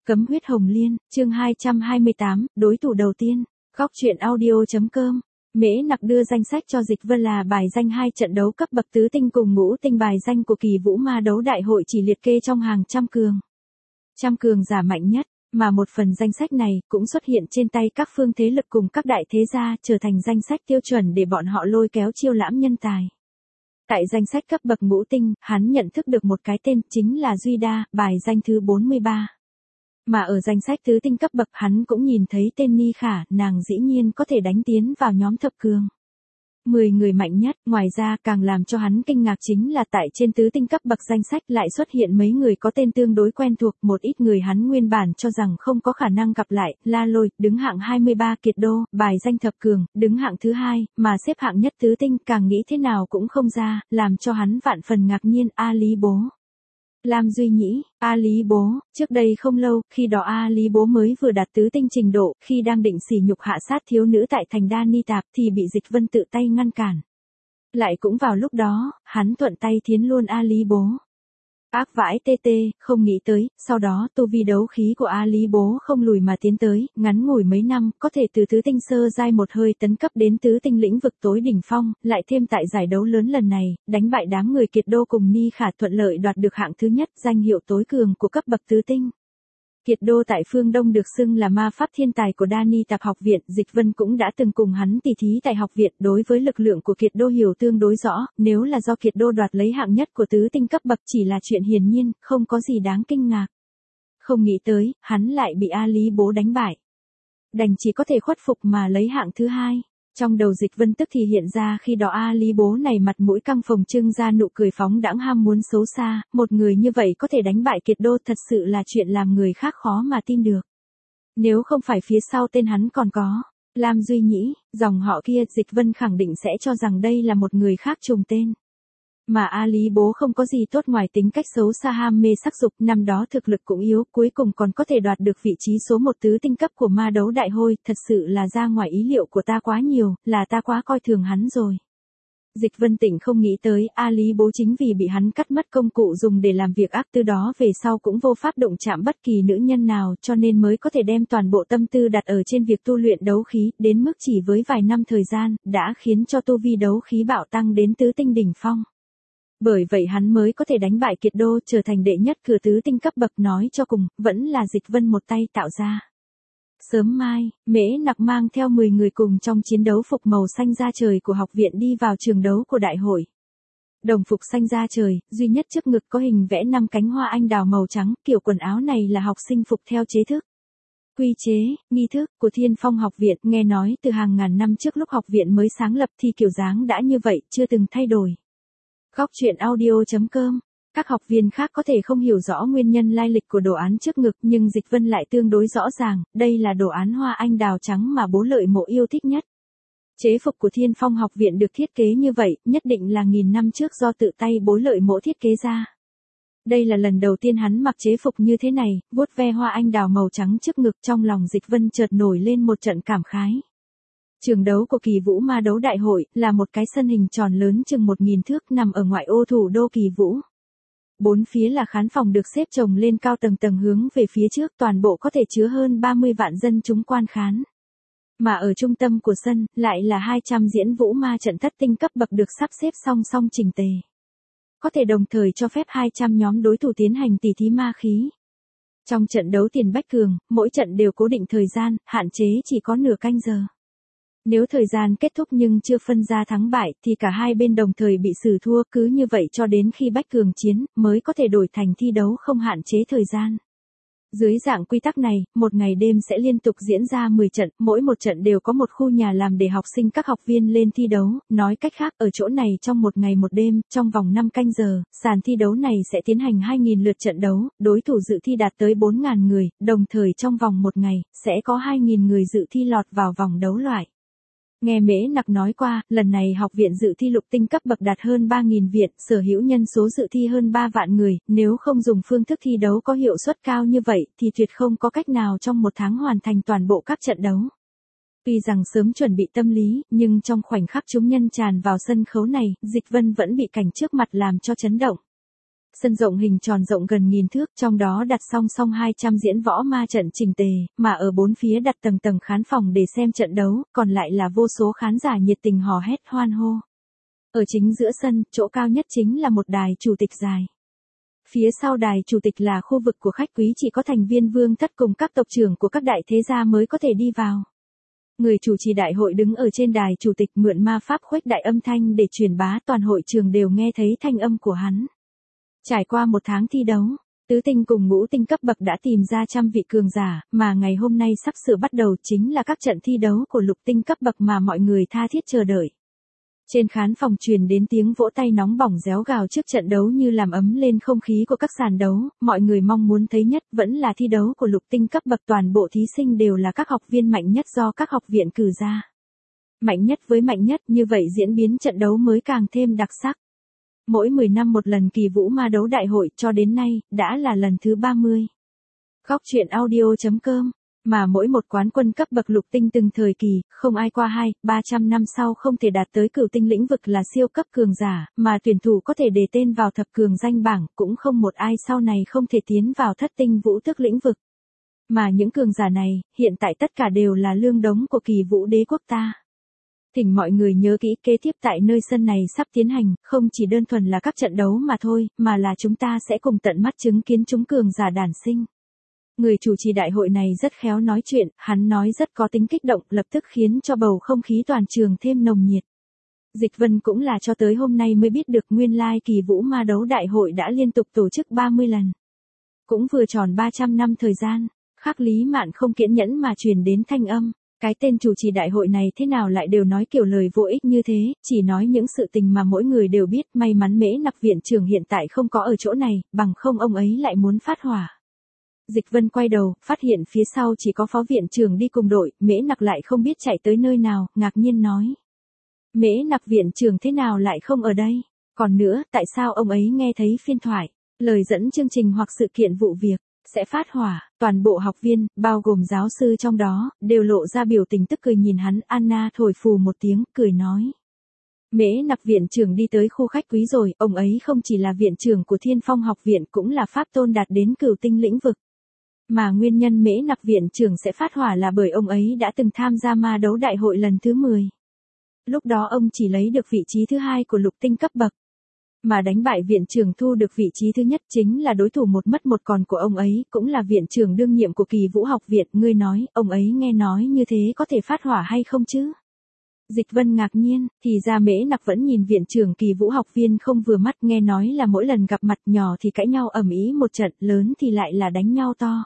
Cấm huyết hồng liên, chương 228, đối thủ đầu tiên, góc truyện audio.com. Mễ Nặc đưa danh sách cho Dịch Vân là bài danh 2 trận đấu cấp bậc tứ tinh cùng ngũ tinh bài danh của kỳ vũ ma đấu đại hội chỉ liệt kê trong hàng trăm cường giả mạnh nhất, mà một phần danh sách này cũng xuất hiện trên tay các phương thế lực cùng các đại thế gia trở thành danh sách tiêu chuẩn để bọn họ lôi kéo chiêu lãm nhân tài. Tại danh sách cấp bậc ngũ tinh, hắn nhận thức được một cái tên chính là Duy Đa, bài danh thứ 43. Mà ở danh sách tứ tinh cấp bậc hắn cũng nhìn thấy tên Ni Khả, nàng dĩ nhiên có thể đánh tiến vào nhóm thập cường. 10 người mạnh nhất, ngoài ra càng làm cho hắn kinh ngạc chính là tại trên tứ tinh cấp bậc danh sách lại xuất hiện mấy người có tên tương đối quen thuộc, một ít người hắn nguyên bản cho rằng không có khả năng gặp lại, La Lôi, đứng hạng 23 Kiệt Đô, bài danh thập cường, đứng hạng thứ 2, mà xếp hạng nhất tứ tinh, càng nghĩ thế nào cũng không ra, làm cho hắn vạn phần ngạc nhiên, A Lý Bố. Lam Duy Nhĩ, A Lý Bố, trước đây không lâu, khi đó A Lý Bố mới vừa đạt tứ tinh trình độ, khi đang định sỉ nhục hạ sát thiếu nữ tại thành Đa Ni Tạp thì bị Dịch Vân tự tay ngăn cản. Lại cũng vào lúc đó, hắn thuận tay thiến luôn A Lý Bố. Ác vãi TT, không nghĩ tới, sau đó tu vi đấu khí của A Lý Bố không lùi mà tiến tới, ngắn ngủi mấy năm, có thể từ tứ tinh sơ giai một hơi tấn cấp đến tứ tinh lĩnh vực tối đỉnh phong, lại thêm tại giải đấu lớn lần này, đánh bại đám người Kiệt Đô cùng Ni Khả thuận lợi đoạt được hạng thứ nhất, danh hiệu tối cường của cấp bậc tứ tinh. Kiệt Đô tại phương Đông được xưng là ma pháp thiên tài của Đa Ni Tạp học viện, Dịch Vân cũng đã từng cùng hắn tỉ thí tại học viện, đối với lực lượng của Kiệt Đô hiểu tương đối rõ, nếu là do Kiệt Đô đoạt lấy hạng nhất của tứ tinh cấp bậc chỉ là chuyện hiển nhiên, không có gì đáng kinh ngạc. Không nghĩ tới, hắn lại bị A Lý Bố đánh bại. Đành chỉ có thể khuất phục mà lấy hạng thứ 2. Trong đầu Dịch Vân tức thì hiện ra khi đó A Lý Bố này mặt mũi căng phồng trưng ra nụ cười phóng đãng ham muốn xấu xa, một người như vậy có thể đánh bại Kiệt Đô thật sự là chuyện làm người khác khó mà tin được. Nếu không phải phía sau tên hắn còn có Lam Duy Nhĩ, dòng họ kia, Dịch Vân khẳng định sẽ cho rằng đây là một người khác trùng tên. Mà A Lý Bố không có gì tốt ngoài tính cách xấu xa ham mê sắc dục, năm đó thực lực cũng yếu, cuối cùng còn có thể đoạt được vị trí số 1 tứ tinh cấp của ma đấu đại hội, thật sự là ra ngoài ý liệu của ta quá nhiều, là ta quá coi thường hắn rồi. Dịch Vân Tỉnh không nghĩ tới, A Lý Bố chính vì bị hắn cắt mất công cụ dùng để làm việc ác, từ đó về sau cũng vô pháp động chạm bất kỳ nữ nhân nào, cho nên mới có thể đem toàn bộ tâm tư đặt ở trên việc tu luyện đấu khí, đến mức chỉ với vài năm thời gian, đã khiến cho tu vi đấu khí bạo tăng đến tứ tinh đỉnh phong. Bởi vậy hắn mới có thể đánh bại Kiệt Đô, trở thành đệ nhất cửa tứ tinh cấp bậc, nói cho cùng, vẫn là Dịch Vân một tay tạo ra. Sớm mai, Mễ Nặc mang theo 10 người cùng trong chiến đấu phục màu xanh da trời của học viện đi vào trường đấu của đại hội. Đồng phục xanh da trời, duy nhất trước ngực có hình vẽ 5 cánh hoa anh đào màu trắng, kiểu quần áo này là học sinh phục theo chế thức. Quy chế, nghi thức của Thiên Phong học viện, nghe nói từ hàng ngàn năm trước lúc học viện mới sáng lập thì kiểu dáng đã như vậy, chưa từng thay đổi. Góc truyện audio.com. Các học viên khác có thể không hiểu rõ nguyên nhân lai lịch của đồ án trước ngực, nhưng Dịch Vân lại tương đối rõ ràng, đây là đồ án hoa anh đào trắng mà Bố Lợi Mộ yêu thích nhất. Chế phục của Thiên Phong học viện được thiết kế như vậy, nhất định là nghìn năm trước do tự tay Bố Lợi Mộ thiết kế ra. Đây là lần đầu tiên hắn mặc chế phục như thế này, vuốt ve hoa anh đào màu trắng trước ngực, trong lòng Dịch Vân chợt nổi lên một trận cảm khái. Trường đấu của kỳ vũ ma đấu đại hội, là một cái sân hình tròn lớn chừng 1000 thước nằm ở ngoại ô thủ đô kỳ vũ. Bốn phía là khán phòng được xếp chồng lên cao tầng tầng hướng về phía trước, toàn bộ có thể chứa hơn 30 vạn dân chúng quan khán. Mà ở trung tâm của sân, lại là 200 diễn vũ ma trận thất tinh cấp bậc được sắp xếp song song chỉnh tề. Có thể đồng thời cho phép 200 nhóm đối thủ tiến hành tỉ thí ma khí. Trong trận đấu tiền bách cường, mỗi trận đều cố định thời gian, hạn chế chỉ có nửa canh giờ. Nếu thời gian kết thúc nhưng chưa phân ra thắng bại thì cả hai bên đồng thời bị xử thua, cứ như vậy cho đến khi bách cường chiến mới có thể đổi thành thi đấu không hạn chế thời gian. Dưới dạng quy tắc này, một ngày đêm sẽ liên tục diễn ra 10 trận, mỗi một trận đều có một khu nhà làm để học sinh các học viên lên thi đấu, nói cách khác ở chỗ này trong một ngày một đêm, trong vòng 5 canh giờ, sàn thi đấu này sẽ tiến hành 2000 lượt trận đấu, đối thủ dự thi đạt tới 4000 người, đồng thời trong vòng một ngày, sẽ có 2000 người dự thi lọt vào vòng đấu loại. Nghe Mễ Nặc nói qua, lần này học viện dự thi lục tinh cấp bậc đạt hơn 3000 viện, sở hữu nhân số dự thi hơn 3 vạn người, nếu không dùng phương thức thi đấu có hiệu suất cao như vậy, thì tuyệt không có cách nào trong một tháng hoàn thành toàn bộ các trận đấu. Tuy rằng sớm chuẩn bị tâm lý, nhưng trong khoảnh khắc chúng nhân tràn vào sân khấu này, Dịch Vân vẫn bị cảnh trước mặt làm cho chấn động. Sân rộng hình tròn rộng gần 1000 thước, trong đó đặt song song 200 diễn võ ma trận chỉnh tề, mà ở bốn phía đặt tầng tầng khán phòng để xem trận đấu, còn lại là vô số khán giả nhiệt tình hò hét hoan hô. Ở chính giữa sân, chỗ cao nhất chính là một đài chủ tịch dài. Phía sau đài chủ tịch là khu vực của khách quý, chỉ có thành viên vương thất cùng các tộc trưởng của các đại thế gia mới có thể đi vào. Người chủ trì đại hội đứng ở trên đài chủ tịch mượn ma pháp khuếch đại âm thanh để truyền bá, toàn hội trường đều nghe thấy thanh âm của hắn. Trải qua một tháng thi đấu, tứ tinh cùng ngũ tinh cấp bậc đã tìm ra trăm vị cường giả, mà ngày hôm nay sắp sửa bắt đầu chính là các trận thi đấu của lục tinh cấp bậc mà mọi người tha thiết chờ đợi. Trên khán phòng truyền đến tiếng vỗ tay nóng bỏng réo gào trước trận đấu như làm ấm lên không khí của các sàn đấu, mọi người mong muốn thấy nhất vẫn là thi đấu của lục tinh cấp bậc, toàn bộ thí sinh đều là các học viên mạnh nhất do các học viện cử ra. Mạnh nhất với mạnh nhất, như vậy diễn biến trận đấu mới càng thêm đặc sắc. Mỗi 10 năm một lần Kỳ Vũ Ma Đấu Đại hội, cho đến nay, đã là lần thứ 30. Góc truyện audio.com, mà mỗi một quán quân cấp bậc lục tinh từng thời kỳ, không ai qua 200-300 năm sau không thể đạt tới cửu tinh lĩnh vực là siêu cấp cường giả, mà tuyển thủ có thể đề tên vào thập cường danh bảng, cũng không một ai sau này không thể tiến vào thất tinh vũ tước lĩnh vực. Mà những cường giả này, hiện tại tất cả đều là lương đống của Kỳ Vũ đế quốc ta. Thỉnh mọi người nhớ kỹ, kế tiếp tại nơi sân này sắp tiến hành, không chỉ đơn thuần là các trận đấu mà thôi, mà là chúng ta sẽ cùng tận mắt chứng kiến chúng cường giả đản sinh. Người chủ trì đại hội này rất khéo nói chuyện, hắn nói rất có tính kích động, lập tức khiến cho bầu không khí toàn trường thêm nồng nhiệt. Dịch Vân cũng là cho tới hôm nay mới biết được nguyên lai Kỳ Vũ Ma Đấu Đại hội đã liên tục tổ chức 30 lần. Cũng vừa tròn 300 năm thời gian, Khắc Lý Mạn không kiên nhẫn mà truyền đến thanh âm. Cái tên chủ trì đại hội này thế nào lại đều nói kiểu lời vô ích như thế, chỉ nói những sự tình mà mỗi người đều biết, may mắn Mễ Nặc viện trưởng hiện tại không có ở chỗ này, bằng không ông ấy lại muốn phát hỏa. Dịch Vân quay đầu, phát hiện phía sau chỉ có phó viện trưởng đi cùng đội, Mễ Nặc lại không biết chạy tới nơi nào, ngạc nhiên nói. Mễ Nặc viện trưởng thế nào lại không ở đây? Còn nữa, tại sao ông ấy nghe thấy phiên thoại, lời dẫn chương trình hoặc sự kiện vụ việc sẽ phát hỏa? Toàn bộ học viên, bao gồm giáo sư trong đó, đều lộ ra biểu tình tức cười nhìn hắn. Anna thổi phù một tiếng, cười nói. Mễ Nặc viện trưởng đi tới khu khách quý rồi, ông ấy không chỉ là viện trưởng của Thiên Phong học viện, cũng là pháp tôn đạt đến cửu tinh lĩnh vực. Mà nguyên nhân Mễ Nặc viện trưởng sẽ phát hỏa là bởi ông ấy đã từng tham gia ma đấu đại hội lần thứ 10. Lúc đó ông chỉ lấy được vị trí thứ 2 của lục tinh cấp bậc. Mà đánh bại viện trưởng thu được vị trí thứ nhất, chính là đối thủ một mất một còn của ông ấy, cũng là viện trưởng đương nhiệm của Kỳ Vũ học viện. Ngươi nói, ông ấy nghe nói như thế có thể phát hỏa hay không chứ? Dịch Vân ngạc nhiên, thì ra Mễ Nặc vẫn nhìn viện trưởng Kỳ Vũ học viên không vừa mắt, nghe nói là mỗi lần gặp mặt nhỏ thì cãi nhau ầm ĩ một trận, lớn thì lại là đánh nhau to.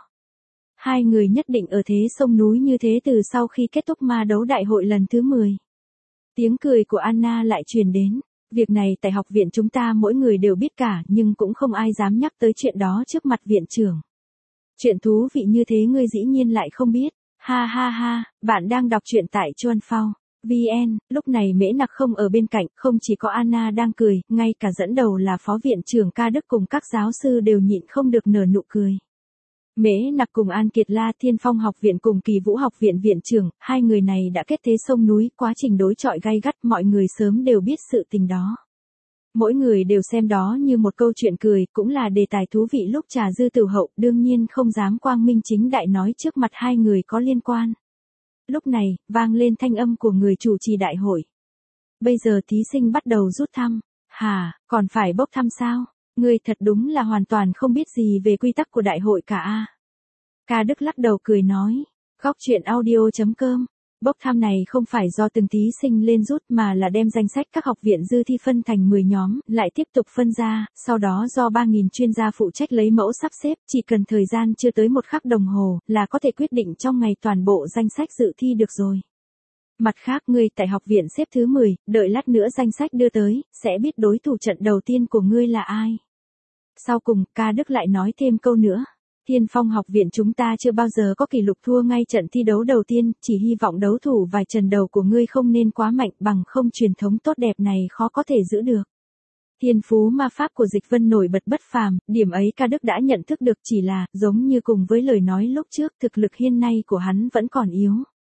Hai người nhất định ở thế sông núi như thế từ sau khi kết thúc ma đấu đại hội lần thứ 10. Tiếng cười của Anna lại truyền đến. Việc này tại học viện chúng ta mỗi người đều biết cả, nhưng cũng không ai dám nhắc tới chuyện đó trước mặt viện trưởng. Chuyện thú vị như thế ngươi dĩ nhiên lại không biết. Ha ha ha, bạn đang đọc truyện tại Chuan Phao VN. Lúc này Mễ Nặc không ở bên cạnh, không chỉ có Anna đang cười, ngay cả dẫn đầu là phó viện trưởng Ca Đức cùng các giáo sư đều nhịn không được nở nụ cười. Mễ Nặc cùng An Kiệt La Thiên Phong học viện cùng Kỳ Vũ học viện viện trưởng, hai người này đã kết thế sông núi, quá trình đối chọi gay gắt, mọi người sớm đều biết sự tình đó. Mỗi người đều xem đó như một câu chuyện cười, cũng là đề tài thú vị lúc trà dư tử hậu, đương nhiên không dám quang minh chính đại nói trước mặt hai người có liên quan. Lúc này, vang lên thanh âm của người chủ trì đại hội. Bây giờ thí sinh bắt đầu rút thăm. Hà, còn phải bốc thăm sao? Ngươi thật đúng là hoàn toàn không biết gì về quy tắc của đại hội cả a. Ca Đức lắc đầu cười nói. Góc truyện audio.com. Bốc thăm này không phải do từng thí sinh lên rút mà là đem danh sách các học viện dư thi phân thành 10 nhóm, lại tiếp tục phân ra, sau đó do 3.000 chuyên gia phụ trách lấy mẫu sắp xếp, chỉ cần thời gian chưa tới 1 khắc đồng hồ, là có thể quyết định trong ngày toàn bộ danh sách dự thi được rồi. Mặt khác, ngươi tại học viện xếp thứ 10, đợi lát nữa danh sách đưa tới, sẽ biết đối thủ trận đầu tiên của ngươi là ai. Sau cùng, Ca Đức lại nói thêm câu nữa. Thiên Phong học viện chúng ta chưa bao giờ có kỷ lục thua ngay trận thi đấu đầu tiên, chỉ hy vọng đấu thủ vài trận đầu của ngươi không nên quá mạnh, bằng không truyền thống tốt đẹp này khó có thể giữ được. Thiên phú ma pháp của Dịch Vân nổi bật bất phàm, điểm ấy Ca Đức đã nhận thức được, chỉ là, giống như cùng với lời nói lúc trước, thực lực hiện nay của hắn vẫn còn yếu.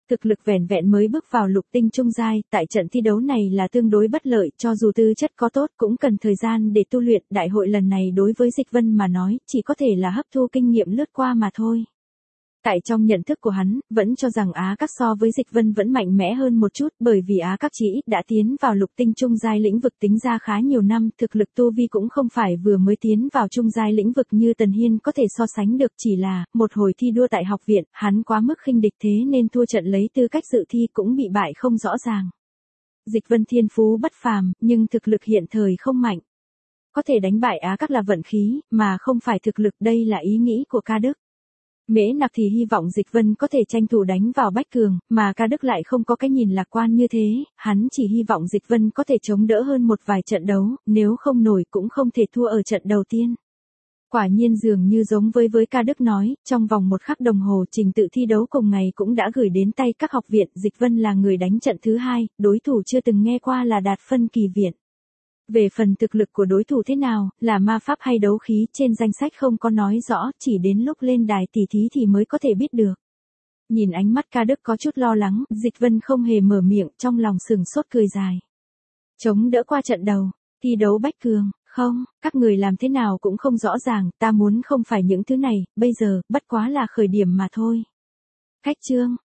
Thực lực vẻn vẹn mới bước vào lục tinh trung giai, tại trận thi đấu này là tương đối bất lợi, cho dù tư chất có tốt cũng cần thời gian để tu luyện, đại hội lần này đối với Dịch Vân mà nói, chỉ có thể là hấp thu kinh nghiệm lướt qua mà thôi. Tại trong nhận thức của hắn, vẫn cho rằng Á Các so với Dịch Vân vẫn mạnh mẽ hơn một chút, bởi vì Á Các chỉ ít đã tiến vào lục tinh trung giai lĩnh vực tính ra khá nhiều năm, thực lực tu vi cũng không phải vừa mới tiến vào trung giai lĩnh vực như Tần Hiên có thể so sánh được, chỉ là, một hồi thi đua tại học viện, hắn quá mức khinh địch thế nên thua trận lấy tư cách dự thi cũng bị bại không rõ ràng. Dịch Vân thiên phú bất phàm, nhưng thực lực hiện thời không mạnh. Có thể đánh bại Á Các là vận khí, mà không phải thực lực, đây là ý nghĩ của Ca Đức. Mễ Nặc thì hy vọng Dịch Vân có thể tranh thủ đánh vào Bách Cường, mà Ca Đức lại không có cái nhìn lạc quan như thế, hắn chỉ hy vọng Dịch Vân có thể chống đỡ hơn một vài trận đấu, nếu không nổi cũng không thể thua ở trận đầu tiên. Quả nhiên dường như giống với Ca Đức nói, trong vòng một khắc đồng hồ trình tự thi đấu cùng ngày cũng đã gửi đến tay các học viện, Dịch Vân là người đánh trận thứ hai, đối thủ chưa từng nghe qua là Đạt Phân Kỳ Viện. Về phần thực lực của đối thủ thế nào, là ma pháp hay đấu khí trên danh sách không có nói rõ, chỉ đến lúc lên đài tỉ thí thì mới có thể biết được. Nhìn ánh mắt Ca Đức có chút lo lắng, Dịch Vân không hề mở miệng, trong lòng sừng sốt cười dài. Chống đỡ qua trận đầu, thi đấu Bách Cường, không, các người làm thế nào cũng không rõ ràng, ta muốn không phải những thứ này, bây giờ, bất quá là khởi điểm mà thôi. Khách trương,